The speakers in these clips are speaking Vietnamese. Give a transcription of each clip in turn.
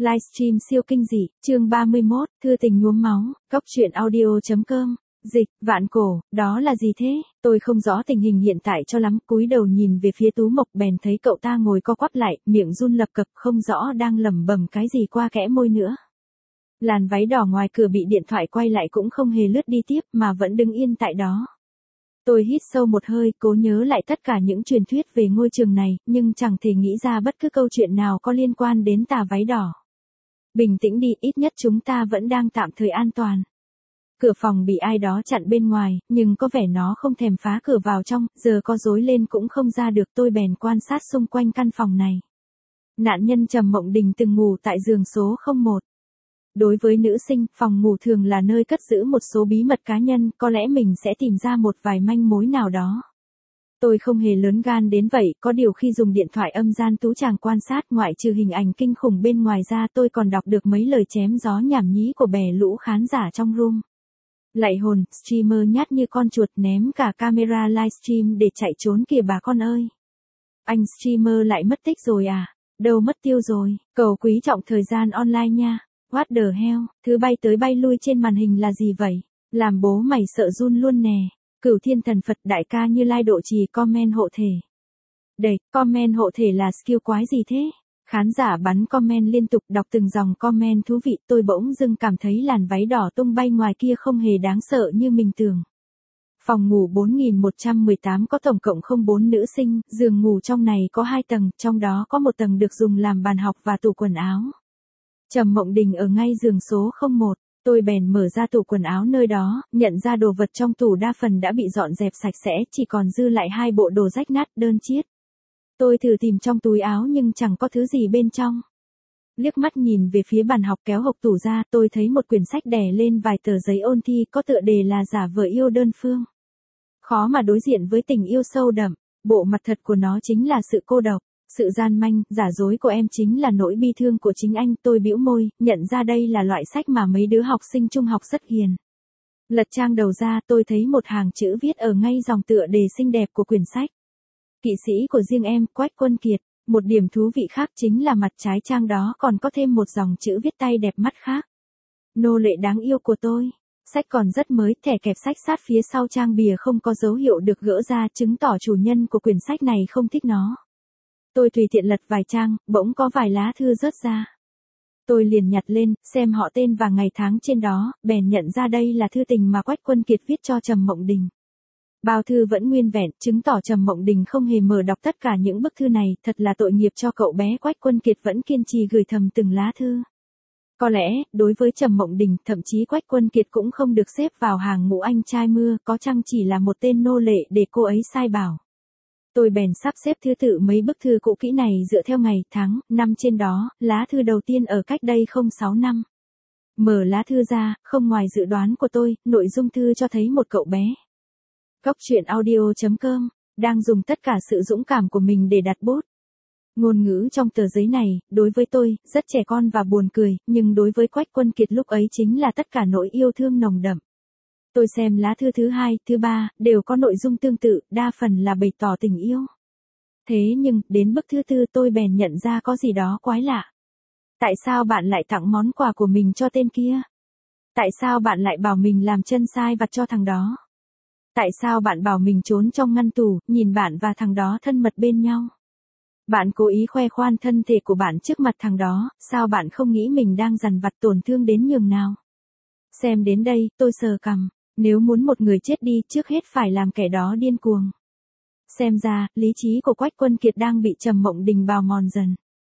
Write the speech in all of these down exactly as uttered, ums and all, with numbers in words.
Livestream siêu kinh dị, chương ba mươi mốt, thư tình nhuốm máu, góc truyện audio.com, dịch, vạn cổ, đó là gì thế? Tôi không rõ tình hình hiện tại cho lắm, cúi đầu nhìn về phía Tú Mộc bèn thấy cậu ta ngồi co quắp lại, miệng run lập cập không rõ đang lẩm bẩm cái gì qua kẽ môi nữa. Làn váy đỏ ngoài cửa bị điện thoại quay lại cũng không hề lướt đi tiếp mà vẫn đứng yên tại đó. Tôi hít sâu một hơi, cố nhớ lại tất cả những truyền thuyết về ngôi trường này, nhưng chẳng thể nghĩ ra bất cứ câu chuyện nào có liên quan đến tà váy đỏ. Bình tĩnh đi, ít nhất chúng ta vẫn đang tạm thời an toàn. Cửa phòng bị ai đó chặn bên ngoài, nhưng có vẻ nó không thèm phá cửa vào trong, giờ có rối lên cũng không ra được, tôi bèn quan sát xung quanh căn phòng này. Nạn nhân Trầm Mộng Đình từng ngủ tại giường số không một. Đối với nữ sinh, phòng ngủ thường là nơi cất giữ một số bí mật cá nhân, có lẽ mình sẽ tìm ra một vài manh mối nào đó. Tôi không hề lớn gan đến vậy, có điều khi dùng điện thoại âm gian tú tràng quan sát, ngoại trừ hình ảnh kinh khủng bên ngoài ra, tôi còn đọc được mấy lời chém gió nhảm nhí của bè lũ khán giả trong room. Lạy hồn, streamer nhát như con chuột ném cả camera livestream để chạy trốn kìa bà con ơi. Anh streamer lại mất tích rồi à? Đâu mất tiêu rồi, cầu quý trọng thời gian online nha. What the hell, thứ bay tới bay lui trên màn hình là gì vậy? Làm bố mày sợ run luôn nè. Cửu thiên thần Phật đại ca Như Lai độ trì comment hộ thể. Đây, comment hộ thể là skill quái gì thế? Khán giả bắn comment liên tục đọc từng dòng comment thú vị, tôi bỗng dưng cảm thấy làn váy đỏ tung bay ngoài kia không hề đáng sợ như mình tưởng. Phòng ngủ bốn nghìn một trăm mười tám có tổng cộng không bốn nữ sinh, giường ngủ trong này có hai tầng, trong đó có một tầng được dùng làm bàn học và tủ quần áo. Trầm Mộng Đình ở ngay giường số không một, tôi bèn mở ra tủ quần áo nơi đó, nhận ra đồ vật trong tủ đa phần đã bị dọn dẹp sạch sẽ, chỉ còn dư lại hai bộ đồ rách nát đơn chiếc. Tôi thử tìm trong túi áo nhưng chẳng có thứ gì bên trong. Liếc mắt nhìn về phía bàn học kéo hộc tủ ra, tôi thấy một quyển sách đè lên vài tờ giấy ôn thi có tựa đề là Giả vờ yêu đơn phương. Khó mà đối diện với tình yêu sâu đậm, bộ mặt thật của nó chính là sự cô độc. Sự gian manh, giả dối của em chính là nỗi bi thương của chính anh, tôi bĩu môi, nhận ra đây là loại sách mà mấy đứa học sinh trung học rất hiền. Lật trang đầu ra, tôi thấy một hàng chữ viết ở ngay dòng tựa đề xinh đẹp của quyển sách. Kỵ sĩ của riêng em, Quách Quân Kiệt. Một điểm thú vị khác chính là mặt trái trang đó còn có thêm một dòng chữ viết tay đẹp mắt khác. Nô lệ đáng yêu của tôi. Sách còn rất mới, thẻ kẹp sách sát phía sau trang bìa không có dấu hiệu được gỡ ra, chứng tỏ chủ nhân của quyển sách này không thích nó. Tôi tùy tiện lật vài trang, bỗng có vài lá thư rớt ra. Tôi liền nhặt lên, xem họ tên và ngày tháng trên đó, bèn nhận ra đây là thư tình mà Quách Quân Kiệt viết cho Trầm Mộng Đình. Bao thư vẫn nguyên vẹn, chứng tỏ Trầm Mộng Đình không hề mở đọc tất cả những bức thư này, thật là tội nghiệp cho cậu bé. Quách Quân Kiệt vẫn kiên trì gửi thầm từng lá thư. Có lẽ, đối với Trầm Mộng Đình, thậm chí Quách Quân Kiệt cũng không được xếp vào hàng ngũ anh trai mưa, có chăng chỉ là một tên nô lệ để cô ấy sai bảo. Tôi bèn sắp xếp thứ tự mấy bức thư cũ kỹ này dựa theo ngày, tháng, năm trên đó, lá thư đầu tiên ở cách đây không sáu năm. Mở lá thư ra, không ngoài dự đoán của tôi, nội dung thư cho thấy một cậu bé. Góc truyện audio.com, đang dùng tất cả sự dũng cảm của mình để đặt bút. Ngôn ngữ trong tờ giấy này, đối với tôi, rất trẻ con và buồn cười, nhưng đối với Quách Quân Kiệt lúc ấy chính là tất cả nỗi yêu thương nồng đậm. Tôi xem lá thư thứ hai, thứ ba, đều có nội dung tương tự, đa phần là bày tỏ tình yêu. Thế nhưng, đến bức thư tư tôi bèn nhận ra có gì đó quái lạ. Tại sao bạn lại tặng món quà của mình cho tên kia? Tại sao bạn lại bảo mình làm chân sai vặt cho thằng đó? Tại sao bạn bảo mình trốn trong ngăn tủ, nhìn bạn và thằng đó thân mật bên nhau? Bạn cố ý khoe khoan thân thể của bạn trước mặt thằng đó, sao bạn không nghĩ mình đang dằn vặt tổn thương đến nhường nào? Xem đến đây, tôi sờ cằm. Nếu muốn một người chết đi, trước hết phải làm kẻ đó điên cuồng. Xem ra, lý trí của Quách Quân Kiệt đang bị Trầm Mộng Đình bào mòn dần.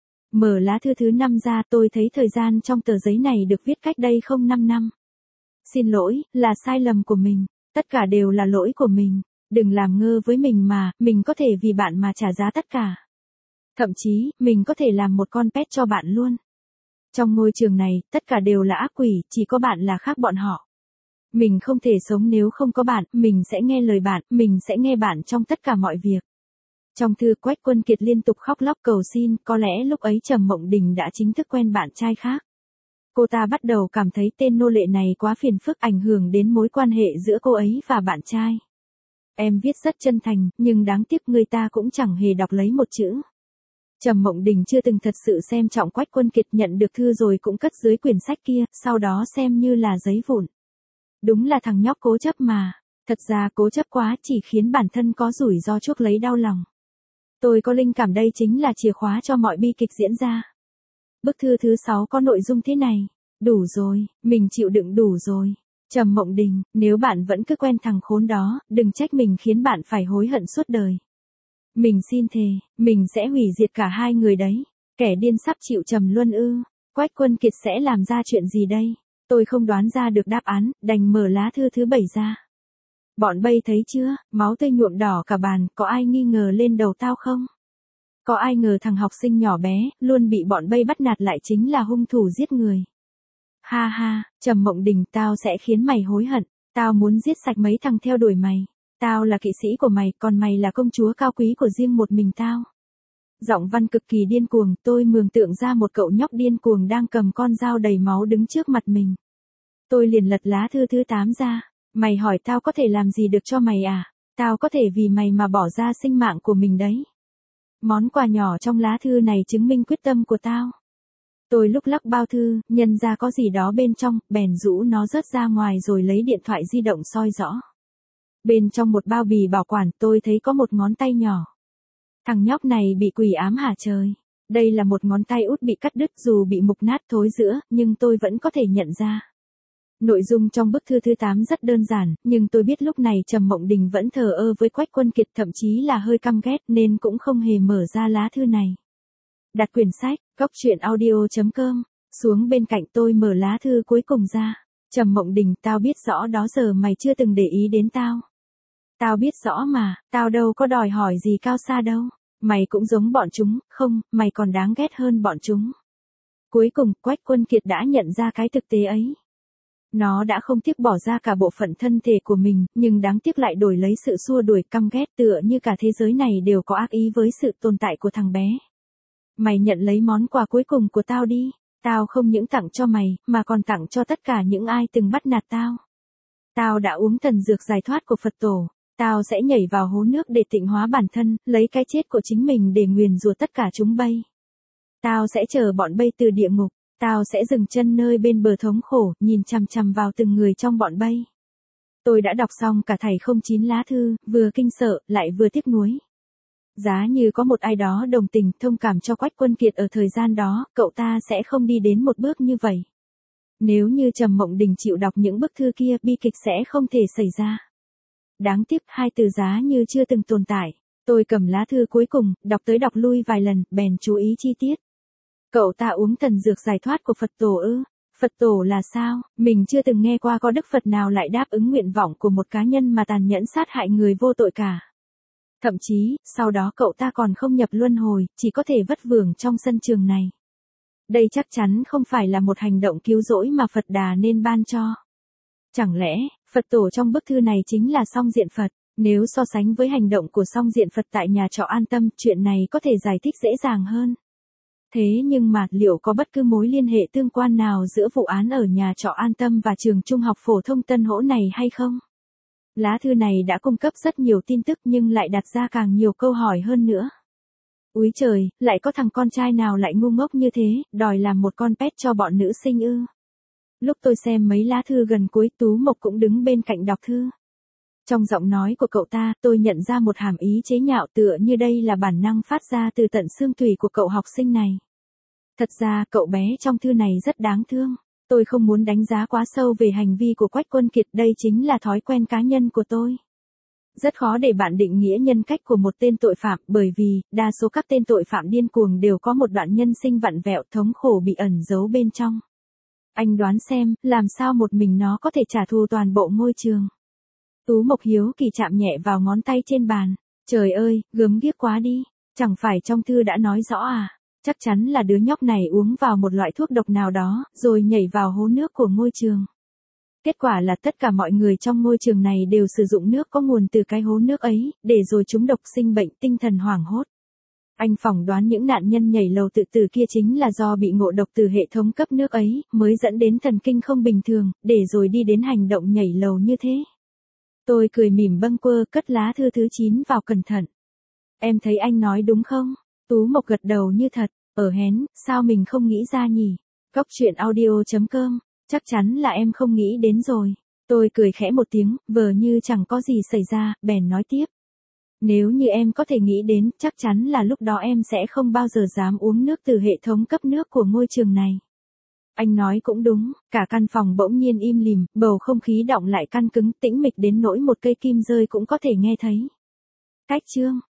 Mở lá thư thứ năm ra, tôi thấy thời gian trong tờ giấy này được viết cách đây không năm năm. Xin lỗi, là sai lầm của mình. Tất cả đều là lỗi của mình. Đừng làm ngơ với mình mà, mình có thể vì bạn mà trả giá tất cả. Thậm chí, mình có thể làm một con pet cho bạn luôn. Trong ngôi trường này, tất cả đều là ác quỷ, chỉ có bạn là khác bọn họ. Mình không thể sống nếu không có bạn, mình sẽ nghe lời bạn, mình sẽ nghe bạn trong tất cả mọi việc. Trong thư Quách Quân Kiệt liên tục khóc lóc cầu xin, có lẽ lúc ấy Trầm Mộng Đình đã chính thức quen bạn trai khác. Cô ta bắt đầu cảm thấy tên nô lệ này quá phiền phức, ảnh hưởng đến mối quan hệ giữa cô ấy và bạn trai. Em viết rất chân thành, nhưng đáng tiếc người ta cũng chẳng hề đọc lấy một chữ. Trầm Mộng Đình chưa từng thật sự xem trọng Quách Quân Kiệt, nhận được thư rồi cũng cất dưới quyển sách kia, sau đó xem như là giấy vụn. Đúng là thằng nhóc cố chấp mà, thật ra cố chấp quá chỉ khiến bản thân có rủi ro chuốc lấy đau lòng. Tôi có linh cảm đây chính là chìa khóa cho mọi bi kịch diễn ra. Bức thư thứ sáu có nội dung thế này: đủ rồi, mình chịu đựng đủ rồi. Trầm Mộng Đình, nếu bạn vẫn cứ quen thằng khốn đó, đừng trách mình khiến bạn phải hối hận suốt đời. Mình xin thề, mình sẽ hủy diệt cả hai người đấy. Kẻ điên sắp chịu trầm luân ư? Quách Quân Kiệt sẽ làm ra chuyện gì đây? Tôi không đoán ra được đáp án, đành mở lá thư thứ bảy ra. Bọn bay thấy chưa, máu tươi nhuộm đỏ cả bàn, có ai nghi ngờ lên đầu tao không? Có ai ngờ thằng học sinh nhỏ bé, luôn bị bọn bay bắt nạt lại chính là hung thủ giết người. Ha ha, Trầm Mộng Đình, tao sẽ khiến mày hối hận, tao muốn giết sạch mấy thằng theo đuổi mày. Tao là kỵ sĩ của mày, còn mày là công chúa cao quý của riêng một mình tao. Giọng văn cực kỳ điên cuồng, tôi mường tượng ra một cậu nhóc điên cuồng đang cầm con dao đầy máu đứng trước mặt mình. Tôi liền lật lá thư thứ tám ra. Mày hỏi tao có thể làm gì được cho mày à? Tao có thể vì mày mà bỏ ra sinh mạng của mình đấy. Món quà nhỏ trong lá thư này chứng minh quyết tâm của tao. Tôi lúc lắc bao thư, nhận ra có gì đó bên trong, bèn rũ nó rớt ra ngoài rồi lấy điện thoại di động soi rõ. Bên trong một bao bì bảo quản, tôi thấy có một ngón tay nhỏ. Thằng nhóc này bị quỷ ám hả trời? Đây là một ngón tay út bị cắt đứt, dù bị mục nát thối rữa, nhưng tôi vẫn có thể nhận ra. Nội dung trong bức thư thứ tám rất đơn giản, nhưng tôi biết lúc này Trầm Mộng Đình vẫn thờ ơ với Quách Quân Kiệt, thậm chí là hơi căm ghét nên cũng không hề mở ra lá thư này. Đặt quyển sách, góc truyện audio chấm com, xuống bên cạnh tôi mở lá thư cuối cùng ra. Trầm Mộng Đình, tao biết rõ đó giờ mày chưa từng để ý đến tao. Tao biết rõ mà, tao đâu có đòi hỏi gì cao xa đâu. Mày cũng giống bọn chúng, không, mày còn đáng ghét hơn bọn chúng. Cuối cùng, Quách Quân Kiệt đã nhận ra cái thực tế ấy. Nó đã không tiếc bỏ ra cả bộ phận thân thể của mình, nhưng đáng tiếc lại đổi lấy sự xua đuổi căm ghét, tựa như cả thế giới này đều có ác ý với sự tồn tại của thằng bé. Mày nhận lấy món quà cuối cùng của tao đi. Tao không những tặng cho mày, mà còn tặng cho tất cả những ai từng bắt nạt tao. Tao đã uống thần dược giải thoát của Phật tổ. Tao sẽ nhảy vào hố nước để tịnh hóa bản thân, lấy cái chết của chính mình để nguyền rủa tất cả chúng bay. Tao sẽ chờ bọn bay từ địa ngục. Tao sẽ dừng chân nơi bên bờ thống khổ, nhìn chằm chằm vào từng người trong bọn bay. Tôi đã đọc xong cả thảy không chín lá thư, vừa kinh sợ, lại vừa tiếc nuối. Giá như có một ai đó đồng tình, thông cảm cho Quách Quân Kiệt ở thời gian đó, cậu ta sẽ không đi đến một bước như vậy. Nếu như Trầm Mộng Đình chịu đọc những bức thư kia, bi kịch sẽ không thể xảy ra. Đáng tiếc, hai từ giá như chưa từng tồn tại. Tôi cầm lá thư cuối cùng, đọc tới đọc lui vài lần, bèn chú ý chi tiết. Cậu ta uống thần dược giải thoát của Phật tổ ư? Phật tổ là sao? Mình chưa từng nghe qua có đức Phật nào lại đáp ứng nguyện vọng của một cá nhân mà tàn nhẫn sát hại người vô tội cả. Thậm chí, sau đó cậu ta còn không nhập luân hồi, chỉ có thể vất vưởng trong sân trường này. Đây chắc chắn không phải là một hành động cứu rỗi mà Phật Đà nên ban cho. Chẳng lẽ, Phật tổ trong bức thư này chính là Song Diện Phật? Nếu so sánh với hành động của Song Diện Phật tại nhà trọ An Tâm, chuyện này có thể giải thích dễ dàng hơn. Thế nhưng mà, liệu có bất cứ mối liên hệ tương quan nào giữa vụ án ở nhà trọ An Tâm và trường trung học phổ thông Tân Hỗ này hay không? Lá thư này đã cung cấp rất nhiều tin tức nhưng lại đặt ra càng nhiều câu hỏi hơn nữa. Úi trời, lại có thằng con trai nào lại ngu ngốc như thế, đòi làm một con pet cho bọn nữ sinh ư? Lúc tôi xem mấy lá thư gần cuối, Tú Mộc cũng đứng bên cạnh đọc thư. Trong giọng nói của cậu ta, tôi nhận ra một hàm ý chế nhạo, tựa như đây là bản năng phát ra từ tận xương tủy của cậu học sinh này. Thật ra, cậu bé trong thư này rất đáng thương. Tôi không muốn đánh giá quá sâu về hành vi của Quách Quân Kiệt, đây chính là thói quen cá nhân của tôi. Rất khó để bạn định nghĩa nhân cách của một tên tội phạm, bởi vì, đa số các tên tội phạm điên cuồng đều có một đoạn nhân sinh vặn vẹo, thống khổ bị ẩn giấu bên trong. Anh đoán xem, làm sao một mình nó có thể trả thù toàn bộ ngôi trường? Tú Mộc hiếu kỳ chạm nhẹ vào ngón tay trên bàn. Trời ơi, gớm ghiếc quá đi. Chẳng phải trong thư đã nói rõ à? Chắc chắn là đứa nhóc này uống vào một loại thuốc độc nào đó, rồi nhảy vào hố nước của ngôi trường. Kết quả là tất cả mọi người trong ngôi trường này đều sử dụng nước có nguồn từ cái hố nước ấy, để rồi chúng độc sinh bệnh tinh thần hoảng hốt. Anh phỏng đoán những nạn nhân nhảy lầu tự tử kia chính là do bị ngộ độc từ hệ thống cấp nước ấy, mới dẫn đến thần kinh không bình thường, để rồi đi đến hành động nhảy lầu như thế. Tôi cười mỉm bâng quơ, cất lá thư thứ chín vào cẩn thận. Em thấy anh nói đúng không? Tú Mộc gật đầu như thật, ở hén, sao mình không nghĩ ra nhỉ? Cóc truyện audio.com, chắc chắn là em không nghĩ đến rồi. Tôi cười khẽ một tiếng, vờ như chẳng có gì xảy ra, bèn nói tiếp. Nếu như em có thể nghĩ đến, chắc chắn là lúc đó em sẽ không bao giờ dám uống nước từ hệ thống cấp nước của ngôi trường này. Anh nói cũng đúng, cả căn phòng bỗng nhiên im lìm, bầu không khí đọng lại căng cứng, tĩnh mịch đến nỗi một cây kim rơi cũng có thể nghe thấy. Cách chương